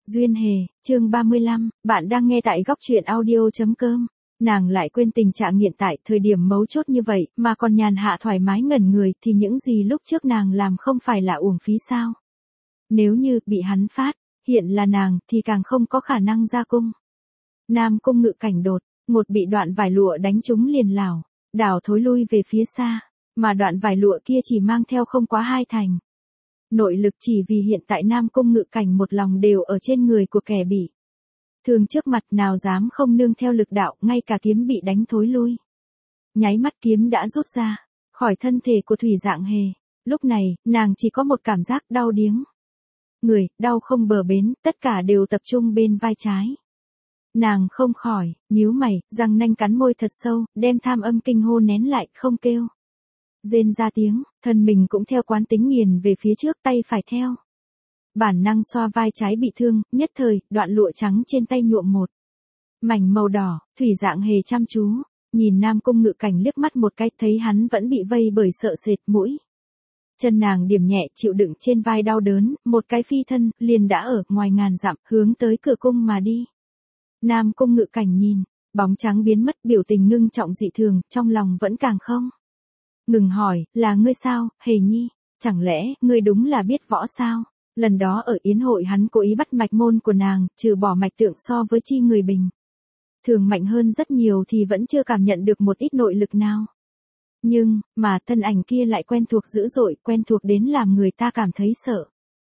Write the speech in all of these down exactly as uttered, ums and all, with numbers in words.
Duyên Hề, chương ba mươi lăm, bạn đang nghe tại góc truyện audio chấm com. Nàng lại quên tình trạng hiện tại, thời điểm mấu chốt như vậy, mà còn nhàn hạ thoải mái ngẩn người, thì những gì lúc trước nàng làm không phải là uổng phí sao? Nếu như, bị hắn phát, hiện là nàng, thì càng không có khả năng ra cung. Nam cung Ngự Cảnh đột, một bị đoạn vải lụa đánh trúng liền lảo, đảo thối lui về phía xa, mà đoạn vải lụa kia chỉ mang theo không quá hai thành. Nội lực chỉ vì hiện tại Nam cung Ngự Cảnh một lòng đều ở trên người của kẻ bị thương trước mặt, nào dám không nương theo lực đạo, ngay cả kiếm bị đánh thối lui. Nháy mắt kiếm đã rút ra khỏi thân thể của Thủy Dạng Hề, lúc này, nàng chỉ có một cảm giác đau điếng. Người, đau không bờ bến, tất cả đều tập trung bên vai trái. Nàng không khỏi, nhíu mày, răng nanh cắn môi thật sâu, đem tham âm kinh hô nén lại, không kêu rên ra tiếng, thân mình cũng theo quán tính nghiền về phía trước, tay phải theo bản năng xoa vai trái bị thương, nhất thời, đoạn lụa trắng trên tay nhuộm một mảnh màu đỏ. Thủy Dạng Hề chăm chú nhìn Nam cung Ngự Cảnh liếc mắt một cái, thấy hắn vẫn bị vây bởi sợ sệt, mũi chân nàng điểm nhẹ chịu đựng trên vai đau đớn, một cái phi thân, liền đã ở ngoài ngàn dặm, hướng tới cửa cung mà đi. Nam cung Ngự Cảnh nhìn bóng trắng biến mất, biểu tình ngưng trọng dị thường, trong lòng vẫn càng không ngừng hỏi, là ngươi sao, Hề Nhi? Chẳng lẽ, ngươi đúng là biết võ sao? Lần đó ở yến hội hắn cố ý bắt mạch môn của nàng, trừ bỏ mạch tượng so với chi người bình thường mạnh hơn rất nhiều thì vẫn chưa cảm nhận được một ít nội lực nào. Nhưng, mà thân ảnh kia lại quen thuộc dữ dội, quen thuộc đến làm người ta cảm thấy sợ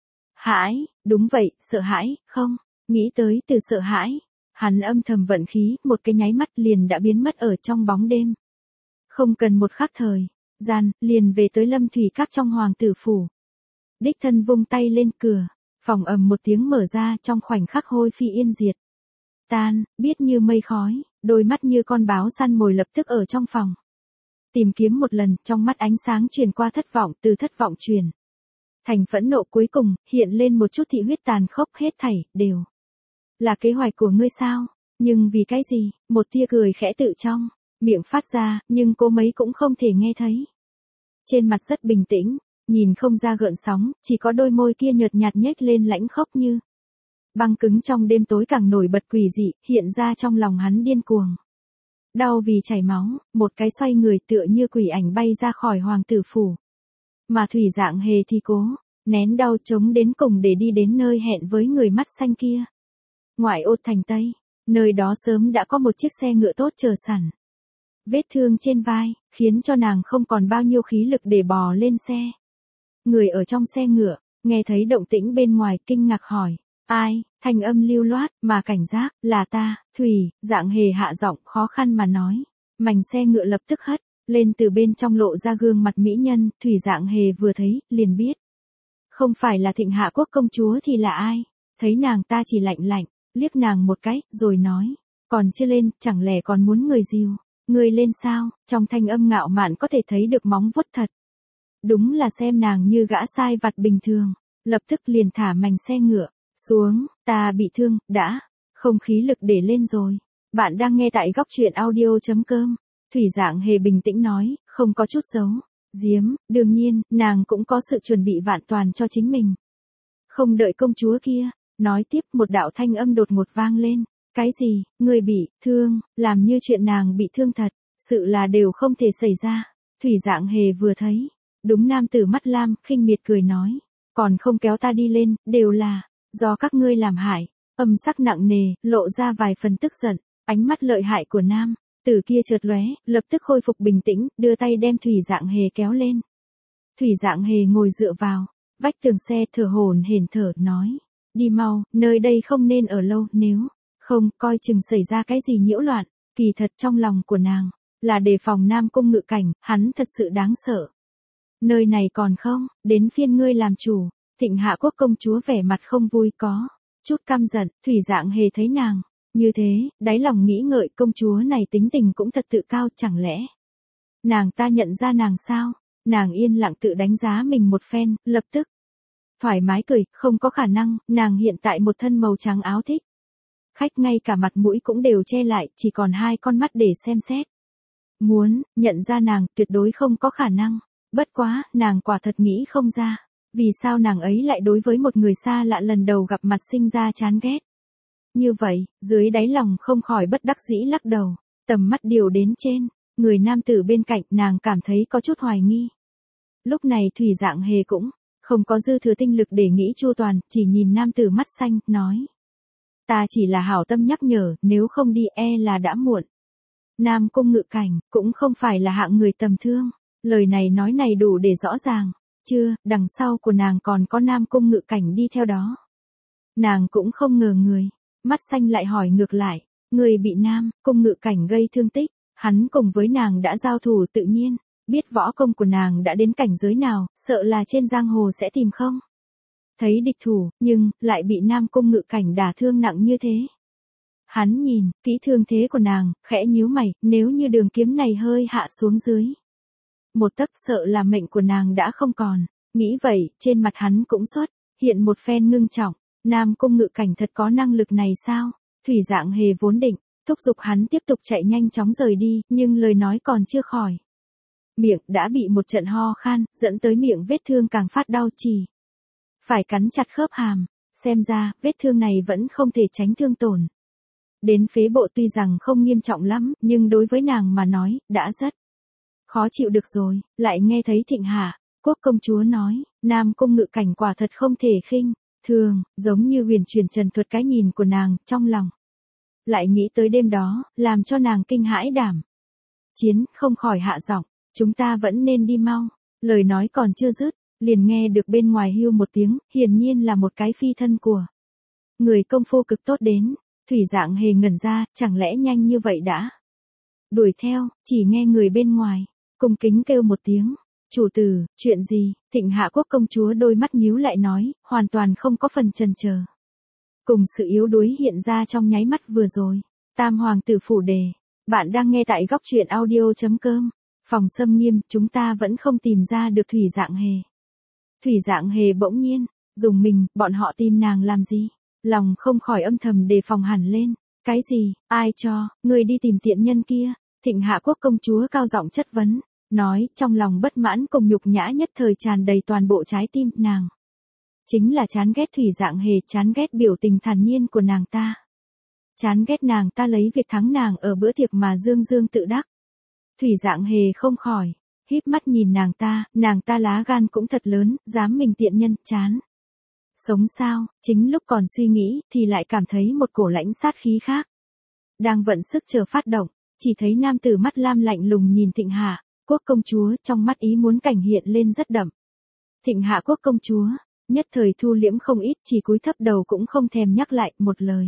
hãi. Đúng vậy, sợ hãi, không, nghĩ tới từ sợ hãi, hắn âm thầm vận khí, một cái nháy mắt liền đã biến mất ở trong bóng đêm. Không cần một khắc thời gian, liền về tới Lâm Thủy Các trong hoàng tử phủ. Đích thân vung tay lên cửa, phòng ầm một tiếng mở ra, trong khoảnh khắc hôi phi yên diệt tan, biết như mây khói, đôi mắt như con báo săn mồi lập tức ở trong phòng tìm kiếm một lần, trong mắt ánh sáng truyền qua thất vọng, từ thất vọng truyền thành phẫn nộ, cuối cùng hiện lên một chút thị huyết tàn khốc, hết thảy đều là kế hoạch của ngươi sao? Nhưng vì cái gì? Một tia cười khẽ tự trong miệng phát ra, nhưng cô mấy cũng không thể nghe thấy. Trên mặt rất bình tĩnh, nhìn không ra gợn sóng, chỉ có đôi môi kia nhợt nhạt nhếch lên lãnh khốc như băng cứng, trong đêm tối càng nổi bật quỷ dị, hiện ra trong lòng hắn điên cuồng đau vì chảy máu, một cái xoay người tựa như quỷ ảnh bay ra khỏi hoàng tử phủ. Mà Thủy Dạng Hề thì cố nén đau chống đến cùng để đi đến nơi hẹn với người mắt xanh kia. Ngoại ô thành Tây, nơi đó sớm đã có một chiếc xe ngựa tốt chờ sẵn. Vết thương trên vai, khiến cho nàng không còn bao nhiêu khí lực để bò lên xe. Người ở trong xe ngựa, nghe thấy động tĩnh bên ngoài, kinh ngạc hỏi, ai? Thanh âm lưu loát, mà cảnh giác, là ta. Thủy Dạng Hề hạ giọng khó khăn mà nói. Mảnh xe ngựa lập tức hất lên, từ bên trong lộ ra gương mặt mỹ nhân. Thủy Dạng Hề vừa thấy, liền biết không phải là Thịnh Hạ Quốc công chúa thì là ai. Thấy nàng ta chỉ lạnh lạnh liếc nàng một cái, rồi nói, còn chưa lên, chẳng lẽ còn muốn người dìu ngươi lên sao? Trong thanh âm ngạo mạn có thể thấy được móng vuốt thật. Đúng là xem nàng như gã sai vặt bình thường, lập tức liền thả mảnh xe ngựa xuống. Ta bị thương, đã không khí lực để lên rồi. Bạn đang nghe tại góc truyện audio chấm com. Thủy Dạng Hề bình tĩnh nói, không có chút giấu giếm, đương nhiên, nàng cũng có sự chuẩn bị vạn toàn cho chính mình. Không đợi công chúa kia nói tiếp, một đạo thanh âm đột ngột vang lên. Cái gì? Người bị thương? Làm như chuyện nàng bị thương thật, sự là đều không thể xảy ra. Thủy Dạng Hề vừa thấy đúng nam tử mắt lam, khinh miệt cười nói, còn không kéo ta đi lên, đều là do các ngươi làm hại. Âm sắc nặng nề, lộ ra vài phần tức giận. Ánh mắt lợi hại của nam tử kia chợt lóe, lập tức khôi phục bình tĩnh, đưa tay đem Thủy Dạng Hề kéo lên. Thủy Dạng Hề ngồi dựa vào vách tường xe, thở hổn hển thở, nói, đi mau, nơi đây không nên ở lâu, nếu không, coi chừng xảy ra cái gì nhiễu loạn. Kỳ thật trong lòng của nàng là đề phòng Nam cung Ngự Cảnh, hắn thật sự đáng sợ. Nơi này còn không đến phiên ngươi làm chủ. Thịnh Hạ Quốc công chúa vẻ mặt không vui, có chút căm giận. Thủy Dạng Hề thấy nàng như thế, đáy lòng nghĩ ngợi, công chúa này tính tình cũng thật tự cao, chẳng lẽ nàng ta nhận ra nàng sao? Nàng yên lặng tự đánh giá mình một phen, lập tức thoải mái cười, không có khả năng. Nàng hiện tại một thân màu trắng áo thích khách, ngay cả mặt mũi cũng đều che lại, chỉ còn hai con mắt để xem xét. Muốn nhận ra nàng, tuyệt đối không có khả năng. Bất quá, nàng quả thật nghĩ không ra. vì sao nàng ấy lại đối với một người xa lạ lần đầu gặp mặt sinh ra chán ghét. Như vậy, dưới đáy lòng không khỏi bất đắc dĩ lắc đầu, tầm mắt điều đến trên, người nam tử bên cạnh nàng cảm thấy có chút hoài nghi. Lúc này Thủy Dạng Hề cũng không có dư thừa tinh lực để nghĩ chu toàn, chỉ nhìn nam tử mắt xanh, nói. Ta chỉ là hảo tâm nhắc nhở, nếu không đi e là đã muộn. Nam Cung Ngự Cảnh, cũng không phải là hạng người tầm thương, lời này nói này đủ để rõ ràng, chưa, đằng sau của nàng còn có Nam Cung Ngự Cảnh đi theo đó. Nàng cũng không ngờ người, mắt xanh lại hỏi ngược lại, người bị Nam Cung Ngự Cảnh gây thương tích, hắn cùng với nàng đã giao thủ tự nhiên, biết võ công của nàng đã đến cảnh giới nào, sợ là trên giang hồ sẽ tìm không. Thấy địch thủ, nhưng, lại bị Nam Cung Ngự Cảnh đả thương nặng như thế. Hắn nhìn, kỹ thương thế của nàng, khẽ nhíu mày, nếu như đường kiếm này hơi hạ xuống dưới. Một tấc sợ là mệnh của nàng đã không còn, nghĩ vậy, trên mặt hắn cũng xuất, hiện một phen ngưng trọng, Nam Cung Ngự Cảnh thật có năng lực này sao? Thủy Dạng Hề vốn định, thúc giục hắn tiếp tục chạy nhanh chóng rời đi, nhưng lời nói còn chưa khỏi. Miệng đã bị một trận ho khan, dẫn tới miệng vết thương càng phát đau chỉ. Phải cắn chặt khớp hàm, xem ra, vết thương này vẫn không thể tránh thương tổn. Đến phế bộ tuy rằng không nghiêm trọng lắm, nhưng đối với nàng mà nói, đã rất khó chịu được rồi, lại nghe thấy Thịnh Hạ, Quốc công chúa nói, Nam Cung Ngự Cảnh quả thật không thể khinh, thường, giống như huyền truyền trần thuật cái nhìn của nàng, trong lòng. Lại nghĩ tới đêm đó, làm cho nàng kinh hãi đảm. Chiến, không khỏi hạ giọng, chúng ta vẫn nên đi mau, lời nói còn chưa dứt, liền nghe được bên ngoài hưu một tiếng, hiển nhiên là một cái phi thân của người công phu cực tốt đến. Thủy Dạng Hề ngẩn ra, chẳng lẽ nhanh như vậy đã đuổi theo, chỉ nghe người bên ngoài cung kính kêu một tiếng, chủ tử, chuyện gì? Thịnh Hạ Quốc công chúa đôi mắt nhíu lại nói, hoàn toàn không có phần chần chờ. Cùng sự yếu đuối hiện ra trong nháy mắt vừa rồi. Tam hoàng tử phủ đề, bạn đang nghe tại góc truyện audio chấm com. Phòng Xâm Nghiêm, chúng ta vẫn không tìm ra được Thủy Dạng Hề. Thủy Dạng Hề bỗng nhiên dùng mình, bọn họ tìm nàng làm gì? Lòng không khỏi âm thầm đề phòng hẳn lên. Cái gì, ai cho, người đi tìm tiện nhân kia? Thịnh Hạ Quốc công chúa cao giọng chất vấn, nói trong lòng bất mãn cùng nhục nhã nhất thời tràn đầy toàn bộ trái tim nàng. Chính là chán ghét Thủy Dạng Hề, chán ghét biểu tình thản nhiên của nàng ta. Chán ghét nàng ta lấy việc thắng nàng ở bữa tiệc mà dương dương tự đắc. Thủy Dạng Hề không khỏi híp mắt nhìn nàng ta, nàng ta lá gan cũng thật lớn, dám mình tiện nhân, chán. Sống sao, chính lúc còn suy nghĩ, thì lại cảm thấy một cổ lãnh sát khí khác. Đang vận sức chờ phát động, chỉ thấy nam tử mắt lam lạnh lùng nhìn Thịnh Hạ Quốc công chúa, trong mắt ý muốn cảnh hiện lên rất đậm. Thịnh Hạ Quốc công chúa, nhất thời thu liễm không ít, chỉ cúi thấp đầu cũng không thèm nhắc lại một lời.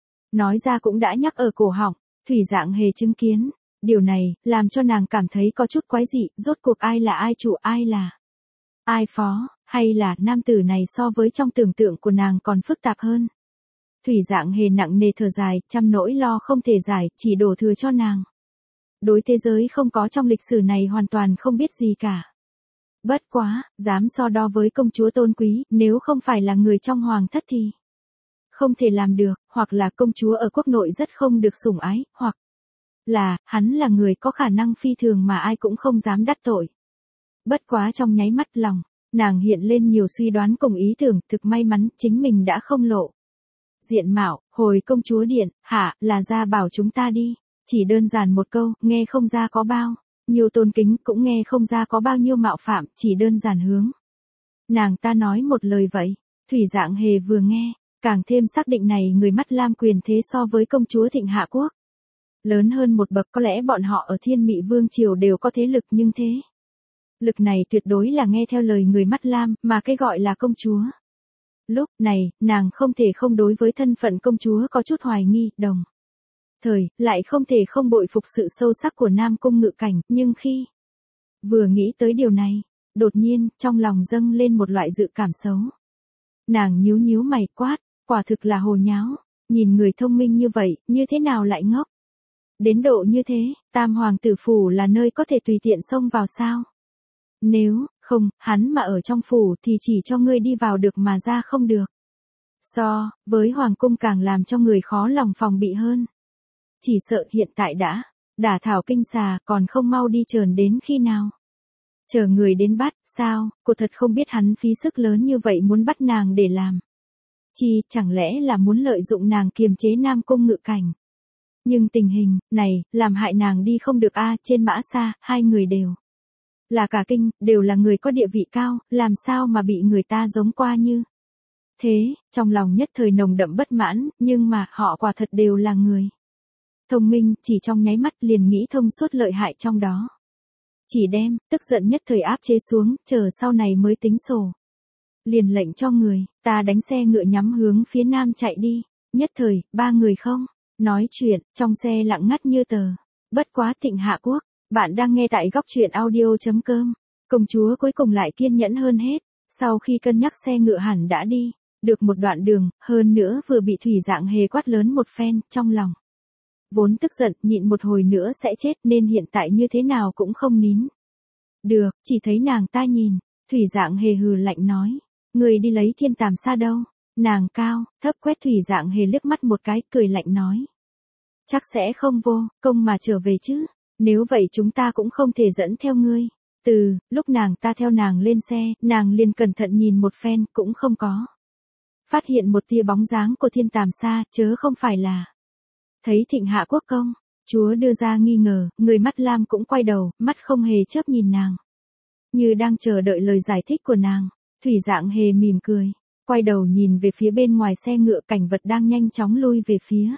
Nói ra cũng đã nhắc ở cổ họng, Thủy Dạng Hề chứng kiến. Điều này, làm cho nàng cảm thấy có chút quái dị, rốt cuộc ai là ai chủ, ai là ai phó, hay là nam tử này so với trong tưởng tượng của nàng còn phức tạp hơn. Thủy Dạng Hề nặng nề thở dài, trăm nỗi lo không thể giải, chỉ đổ thừa cho nàng. Đối thế giới không có trong lịch sử này hoàn toàn không biết gì cả. Bất quá, dám so đo với công chúa tôn quý, nếu không phải là người trong hoàng thất thì không thể làm được, hoặc là công chúa ở quốc nội rất không được sủng ái, hoặc là, hắn là người có khả năng phi thường mà ai cũng không dám đắc tội. Bất quá trong nháy mắt lòng, nàng hiện lên nhiều suy đoán cùng ý tưởng, thực may mắn, chính mình đã không lộ diện mạo. Hồi công chúa điện, hả, là ra bảo chúng ta đi, chỉ đơn giản một câu, nghe không ra có bao nhiêu tôn kính, cũng nghe không ra có bao nhiêu mạo phạm, chỉ đơn giản hướng nàng ta nói một lời vậy. Thủy Dạng Hề vừa nghe, càng thêm xác định này người mắt lam quyền thế so với công chúa Thịnh Hạ Quốc lớn hơn một bậc, có lẽ bọn họ ở Thiên Mị Vương triều đều có thế lực, nhưng thế lực này tuyệt đối là nghe theo lời người mắt lam, mà cái gọi là công chúa. Lúc này, nàng không thể không đối với thân phận công chúa có chút hoài nghi, đồng thời, lại không thể không bội phục sự sâu sắc của Nam Cung Ngự Cảnh, nhưng khi vừa nghĩ tới điều này, đột nhiên, trong lòng dâng lên một loại dự cảm xấu. Nàng nhíu nhíu mày quát, quả thực là hồ nháo, nhìn người thông minh như vậy, như thế nào lại ngốc? Đến độ như thế, Tam hoàng tử phủ là nơi có thể tùy tiện xông vào sao? Nếu, không, hắn mà ở trong phủ thì chỉ cho ngươi đi vào được mà ra không được. So, với hoàng cung càng làm cho người khó lòng phòng bị hơn. Chỉ sợ hiện tại đã đả thảo kinh xà, còn không mau đi trườn đến khi nào. Chờ người đến bắt, sao, cô thật không biết hắn phí sức lớn như vậy muốn bắt nàng để làm. Chi, chẳng lẽ là muốn lợi dụng nàng kiềm chế Nam Cung Ngự Cảnh. Nhưng tình hình, này, làm hại nàng đi không được a trên mã xa, hai người đều. Là cả kinh, đều là người có địa vị cao, làm sao mà bị người ta giống qua như. Thế, trong lòng nhất thời nồng đậm bất mãn, nhưng mà họ quả thật đều là người thông minh, chỉ trong nháy mắt liền nghĩ thông suốt lợi hại trong đó. Chỉ đem, tức giận nhất thời áp chế xuống, chờ sau này mới tính sổ. Liền lệnh cho người, ta đánh xe ngựa nhắm hướng phía nam chạy đi, nhất thời, ba người không, nói chuyện, trong xe lặng ngắt như tờ. Bất quá Thịnh Hạ Quốc, bạn đang nghe tại góc truyện audio.com, công chúa cuối cùng lại kiên nhẫn hơn hết, sau khi cân nhắc xe ngựa hẳn đã đi, được một đoạn đường, hơn nữa vừa bị Thủy Dạng Hề quát lớn một phen, trong lòng. Vốn tức giận, nhịn một hồi nữa sẽ chết nên hiện tại như thế nào cũng không nín. Được, chỉ thấy nàng ta nhìn, Thủy Dạng Hề hừ lạnh nói, người đi lấy thiên tàm sa đâu, nàng cao, thấp quét Thủy Dạng Hề liếc mắt một cái, cười lạnh nói. Chắc sẽ không vô, công mà trở về chứ, nếu vậy chúng ta cũng không thể dẫn theo ngươi. Từ, lúc nàng ta theo nàng lên xe, nàng liền cẩn thận nhìn một phen, cũng không có. Phát hiện một tia bóng dáng của thiên tàm sa, chớ không phải là. Thấy Thịnh Hạ Quốc công, chúa đưa ra nghi ngờ, người mắt lam cũng quay đầu, mắt không hề chớp nhìn nàng. Như đang chờ đợi lời giải thích của nàng, Thủy Dạng Hề mỉm cười, quay đầu nhìn về phía bên ngoài xe ngựa cảnh vật đang nhanh chóng lui về phía.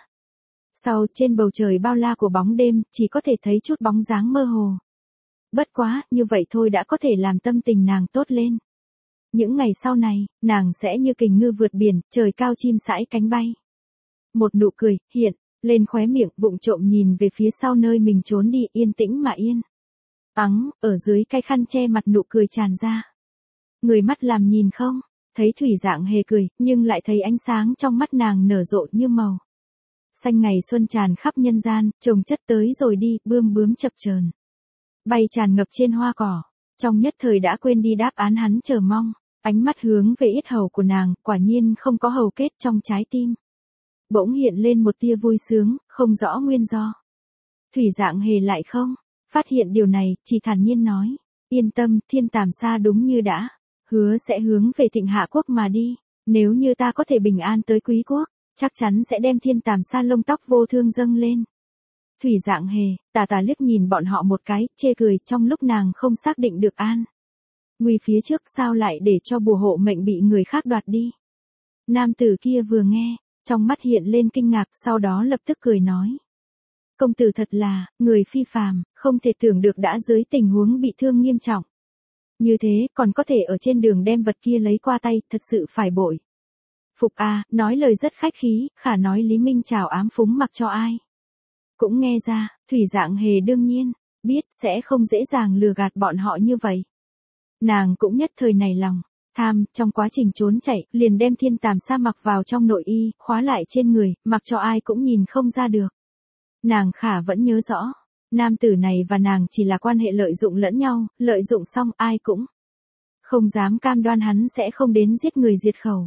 Sau trên bầu trời bao la của bóng đêm, chỉ có thể thấy chút bóng dáng mơ hồ. Bất quá, như vậy thôi đã có thể làm tâm tình nàng tốt lên. Những ngày sau này, nàng sẽ như kình ngư vượt biển, trời cao chim sải cánh bay. Một nụ cười, hiện, lên khóe miệng, vụng trộm nhìn về phía sau nơi mình trốn đi, yên tĩnh mà yên. Ắng, ở dưới cái khăn che mặt nụ cười tràn ra. Người mắt làm nhìn không, thấy Thủy Dạng Hề cười, nhưng lại thấy ánh sáng trong mắt nàng nở rộ như màu. Xanh ngày xuân tràn khắp nhân gian, chồng chất tới rồi đi, bươm bướm chập chờn. Bay tràn ngập trên hoa cỏ, trong nhất thời đã quên đi đáp án hắn chờ mong, ánh mắt hướng về yết hầu của nàng, quả nhiên không có hầu kết trong trái tim. Bỗng hiện lên một tia vui sướng, không rõ nguyên do. Thủy Dạng Hề lại không, phát hiện điều này, chỉ thản nhiên nói, yên tâm, thiên tàm sa đúng như đã, hứa sẽ hướng về Thịnh Hạ Quốc mà đi, nếu như ta có thể bình an tới Quý Quốc, chắc chắn sẽ đem thiên tàm sa lông tóc vô thương dâng lên. Thủy Dạng Hề, tà tà liếc nhìn bọn họ một cái, chê cười trong lúc nàng không xác định được an. Nguy phía trước sao lại để cho bùa hộ mệnh bị người khác đoạt đi. Nam tử kia vừa nghe, trong mắt hiện lên kinh ngạc, sau đó lập tức cười nói. Công tử thật là, người phi phàm, không thể tưởng được đã dưới tình huống bị thương nghiêm trọng. Như thế, còn có thể ở trên đường đem vật kia lấy qua tay, thật sự phải bội. Phục a, nói lời rất khách khí, khả nói Lý Minh chào ám phúng mặc cho ai. Cũng nghe ra, Thủy Dạng Hề đương nhiên, biết sẽ không dễ dàng lừa gạt bọn họ như vậy. Nàng cũng nhất thời này lòng, tham, trong quá trình trốn chạy, liền đem thiên tàm sa mặc vào trong nội y, khóa lại trên người, mặc cho ai cũng nhìn không ra được. Nàng khả vẫn nhớ rõ, nam tử này và nàng chỉ là quan hệ lợi dụng lẫn nhau, lợi dụng xong ai cũng không dám cam đoan hắn sẽ không đến giết người diệt khẩu.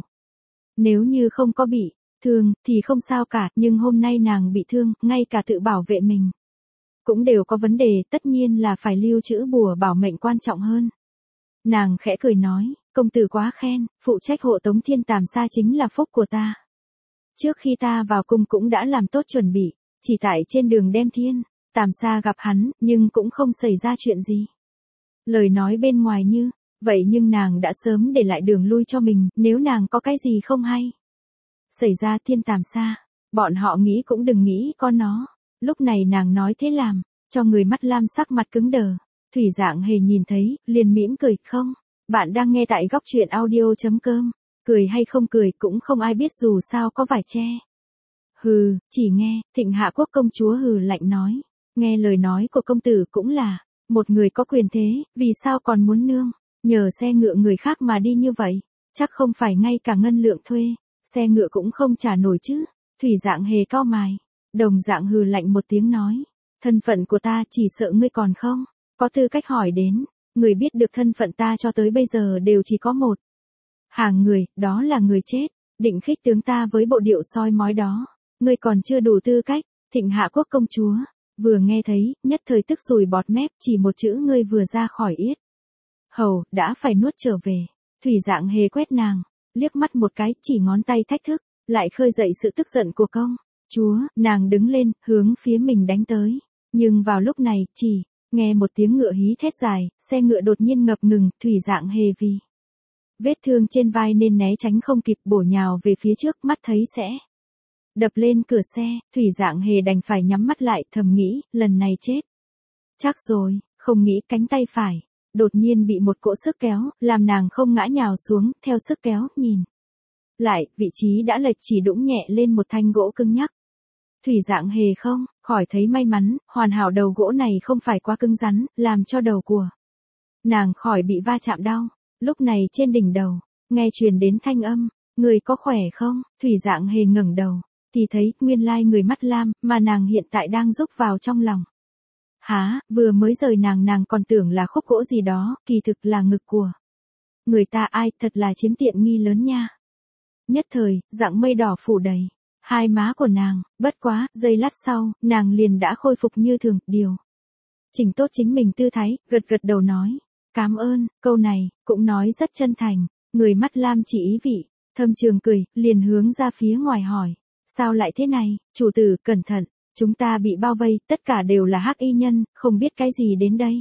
Nếu như không có bị thương, thì không sao cả, nhưng hôm nay nàng bị thương, ngay cả tự bảo vệ mình cũng đều có vấn đề, tất nhiên là phải lưu trữ bùa bảo mệnh quan trọng hơn. Nàng khẽ cười nói, công tử quá khen, phụ trách hộ tống thiên tàm sa chính là phúc của ta. Trước khi ta vào cung cũng đã làm tốt chuẩn bị, chỉ tại trên đường đem thiên tàm sa gặp hắn, nhưng cũng không xảy ra chuyện gì. Lời nói bên ngoài như vậy nhưng nàng đã sớm để lại đường lui cho mình, nếu nàng có cái gì không hay xảy ra thiên tàm sa, bọn họ nghĩ cũng đừng nghĩ con nó. Lúc này nàng nói thế làm cho người mắt lam sắc mặt cứng đờ. Thủy Dạng Hề nhìn thấy, liền mỉm cười, không, bạn đang nghe tại góc truyện audio.com, cười hay không cười cũng không ai biết dù sao có vải che. Hừ, chỉ nghe, Thịnh Hạ Quốc công chúa hừ lạnh nói, nghe lời nói của công tử cũng là, một người có quyền thế, vì sao còn muốn nương, nhờ xe ngựa người khác mà đi như vậy, chắc không phải ngay cả ngân lượng thuê, xe ngựa cũng không trả nổi chứ. Thủy Dạng Hề cau mày, đồng dạng hừ lạnh một tiếng nói, thân phận của ta chỉ sợ ngươi còn không có tư cách hỏi đến, người biết được thân phận ta cho tới bây giờ đều chỉ có một hàng người, đó là người chết, định khích tướng ta với bộ điệu soi mói đó, ngươi còn chưa đủ tư cách. Thịnh Hạ Quốc công chúa vừa nghe thấy, nhất thời tức sùi bọt mép, chỉ một chữ ngươi vừa ra khỏi yết Hầu, đã phải nuốt trở về. Thủy Dạng Hề quét nàng, liếc mắt một cái, chỉ ngón tay thách thức, lại khơi dậy sự tức giận của công chúa, nàng đứng lên, hướng phía mình đánh tới. Nhưng vào lúc này, chỉ nghe một tiếng ngựa hí thét dài, xe ngựa đột nhiên ngập ngừng, Thủy Dạng Hề vì vết thương trên vai nên né tránh không kịp, bổ nhào về phía trước, mắt thấy sẽ đập lên cửa xe, Thủy Dạng Hề đành phải nhắm mắt lại, thầm nghĩ, lần này chết chắc rồi, không nghĩ cánh tay phải đột nhiên bị một cỗ sức kéo, làm nàng không ngã nhào xuống, theo sức kéo, nhìn lại, vị trí đã lệch, chỉ đũng nhẹ lên một thanh gỗ cứng nhắc. Thủy Dạng Hề không khỏi thấy may mắn, hoàn hảo đầu gỗ này không phải quá cứng rắn, làm cho đầu của nàng khỏi bị va chạm đau. Lúc này trên đỉnh đầu, nghe truyền đến thanh âm, người có khỏe không? Thủy Dạng Hề ngẩng đầu, thì thấy, nguyên lai người mắt lam, mà nàng hiện tại đang rúc vào trong lòng. Há, vừa mới rời nàng nàng còn tưởng là khúc gỗ gì đó, kỳ thực là ngực của người ta, ai, thật là chiếm tiện nghi lớn nha. Nhất thời, dạng mây đỏ phủ đầy hai má của nàng, bất quá, giây lát sau, nàng liền đã khôi phục như thường, điều chỉnh tốt chính mình tư thái, gật gật đầu nói, cảm ơn. Câu này cũng nói rất chân thành. Người mắt lam chỉ ý vị thâm trường cười, liền hướng ra phía ngoài hỏi, sao lại thế này? Chủ tử, cẩn thận, chúng ta bị bao vây, tất cả đều là hắc y nhân, không biết cái gì đến đây.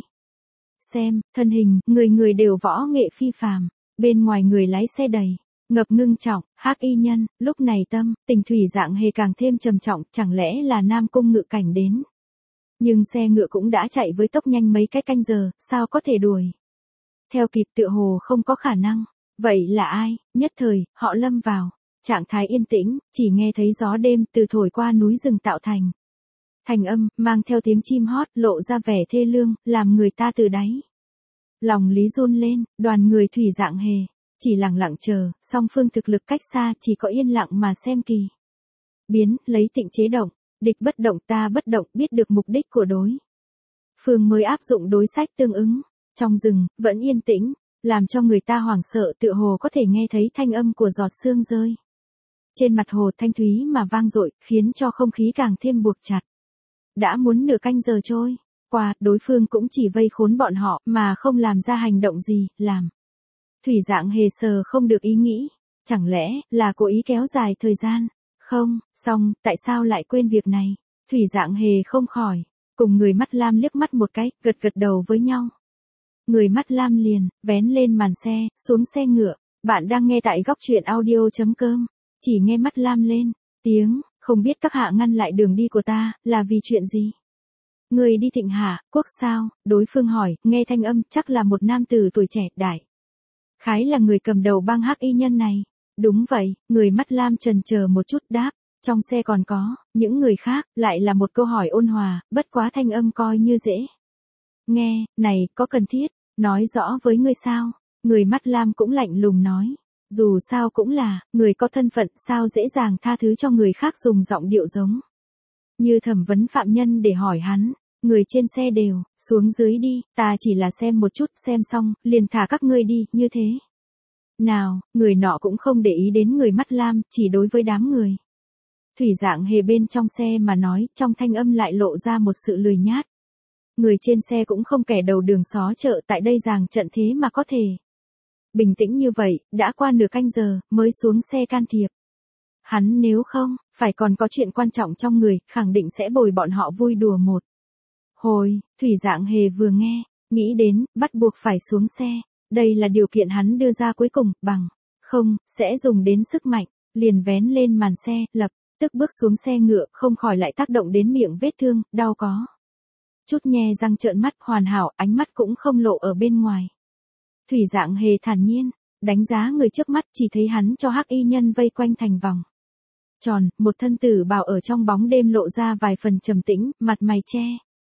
Xem, thân hình, người người đều võ nghệ phi phàm, bên ngoài người lái xe đầy ngập ngưng trọng, hắc y nhân. Lúc này tâm tình Thủy Dạng Hề càng thêm trầm trọng, chẳng lẽ là Nam Cung Ngự Cảnh đến? Nhưng xe ngựa cũng đã chạy với tốc nhanh mấy cái canh giờ, sao có thể đuổi theo kịp, tựa hồ không có khả năng. Vậy là ai? Nhất thời, họ lâm vào trạng thái yên tĩnh, chỉ nghe thấy gió đêm từ thổi qua núi rừng tạo thành thành âm, mang theo tiếng chim hót, lộ ra vẻ thê lương, làm người ta từ đáy lòng lý run lên. Đoàn người Thủy Dạng Hề chỉ lặng lặng chờ, song phương thực lực cách xa, chỉ có yên lặng mà xem kỳ biến, lấy tịnh chế động, địch bất động ta bất động, biết được mục đích của đối phương mới áp dụng đối sách tương ứng. Trong rừng vẫn yên tĩnh, làm cho người ta hoảng sợ, tựa hồ có thể nghe thấy thanh âm của giọt sương rơi trên mặt hồ, thanh thúy mà vang dội, khiến cho không khí càng thêm buộc chặt. Đã muốn nửa canh giờ trôi qua, đối phương cũng chỉ vây khốn bọn họ, mà không làm ra hành động gì, làm Thủy Dạng Hề sờ không được ý nghĩ, chẳng lẽ là cố ý kéo dài thời gian? Không, xong, tại sao lại quên việc này? Thủy Dạng Hề không khỏi cùng người mắt lam liếc mắt một cái, gật gật đầu với nhau. Người mắt lam liền vén lên màn xe, xuống xe ngựa. Bạn đang nghe tại góc truyện audio chấm com. Chỉ nghe mắt lam lên tiếng, không biết các hạ ngăn lại đường đi của ta, là vì chuyện gì? Người đi Thịnh Hạ quốc sao? Đối phương hỏi, nghe thanh âm, chắc là một nam tử tuổi trẻ, đại khái là người cầm đầu bang hắc y nhân này. Đúng vậy, người mắt lam chần chờ một chút đáp. Trong xe còn có những người khác, lại là một câu hỏi ôn hòa, bất quá thanh âm coi như dễ nghe. Này, có cần thiết nói rõ với ngươi sao? Người mắt lam cũng lạnh lùng nói, dù sao cũng là người có thân phận, sao dễ dàng tha thứ cho người khác dùng giọng điệu giống như thẩm vấn phạm nhân để hỏi hắn. Người trên xe đều xuống dưới đi, ta chỉ là xem một chút, xem xong liền thả các ngươi đi, như thế nào? Người nọ cũng không để ý đến người mắt lam, chỉ đối với đám người Thủy Dạng Hề bên trong xe mà nói, trong thanh âm lại lộ ra một sự lười nhát. Người trên xe cũng không kẻ đầu đường xó chợ tại đây giằng trận thế mà có thể bình tĩnh như vậy, đã qua nửa canh giờ, mới xuống xe can thiệp. Hắn nếu không, phải còn có chuyện quan trọng trong người, khẳng định sẽ bồi bọn họ vui đùa một hồi. Thủy Dạng Hề vừa nghe, nghĩ đến, bắt buộc phải xuống xe. Đây là điều kiện hắn đưa ra cuối cùng, bằng không, sẽ dùng đến sức mạnh. Liền vén lên màn xe, lập tức bước xuống xe ngựa, không khỏi lại tác động đến miệng vết thương, đau có chút nhe răng trợn mắt, hoàn hảo, ánh mắt cũng không lộ ở bên ngoài. Thủy Dạng Hề thản nhiên đánh giá người trước mắt, chỉ thấy hắn cho hắc y nhân vây quanh thành vòng tròn, một thân tử bào ở trong bóng đêm lộ ra vài phần trầm tĩnh, mặt mày che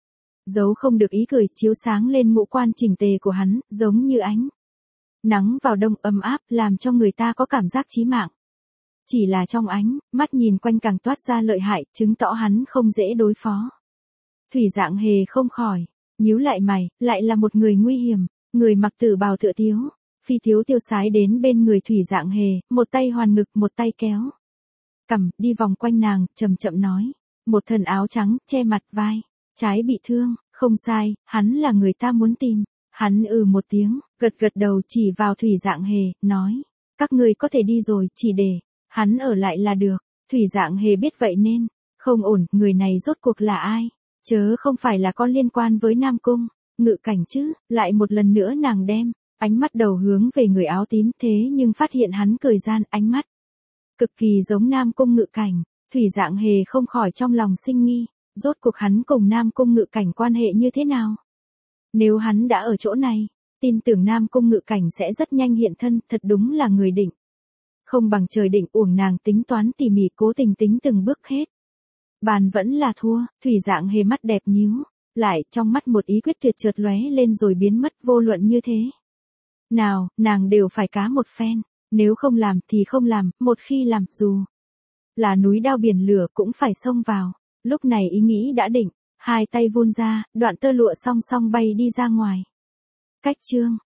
giấu không được ý cười, chiếu sáng lên ngũ quan chỉnh tề của hắn, giống như ánh nắng vào đông ấm áp, làm cho người ta có cảm giác chí mạng. Chỉ là trong ánh mắt nhìn quanh càng toát ra lợi hại, chứng tỏ hắn không dễ đối phó. Thủy Dạng Hề không khỏi nhíu lại mày, lại là một người nguy hiểm. Người mặc tử bào tựa tiếu phi thiếu tiêu sái đến bên người Thủy Dạng Hề, một tay hoàn ngực, một tay kéo cằm, đi vòng quanh nàng, chậm chậm nói, một thân áo trắng che mặt, vai trái bị thương. Không sai, hắn là người ta muốn tìm. Hắn ừ một tiếng, gật gật đầu chỉ vào Thủy Dạng Hề, nói. Các ngươi có thể đi rồi, chỉ để hắn ở lại là được. Thủy Dạng Hề biết vậy nên, không ổn, người này rốt cuộc là ai? Chớ không phải là con liên quan với Nam Cung Ngự Cảnh chứ? Lại một lần nữa nàng đem ánh mắt đầu hướng về người áo tím, thế nhưng phát hiện hắn cười gian, ánh mắt cực kỳ giống Nam Cung Ngự Cảnh. Thủy Dạng Hề không khỏi trong lòng sinh nghi, rốt cuộc hắn cùng Nam Cung Ngự Cảnh quan hệ như thế nào? Nếu hắn đã ở chỗ này, tin tưởng Nam Cung Ngự Cảnh sẽ rất nhanh hiện thân, thật đúng là người định. Không bằng trời định, uổng nàng tính toán tỉ mỉ, cố tình tính từng bước hết. Bàn vẫn là thua. Thủy Dạng Hề mắt đẹp nhíu lại, trong mắt một ý quyết tuyệt chợt lóe lên rồi biến mất, vô luận như thế nào, nàng đều phải cá một phen, nếu không làm thì không làm, một khi làm, dù là núi đao biển lửa cũng phải xông vào. Lúc này ý nghĩ đã định, hai tay vươn ra, đoạn tơ lụa song song bay đi ra ngoài. Cách chương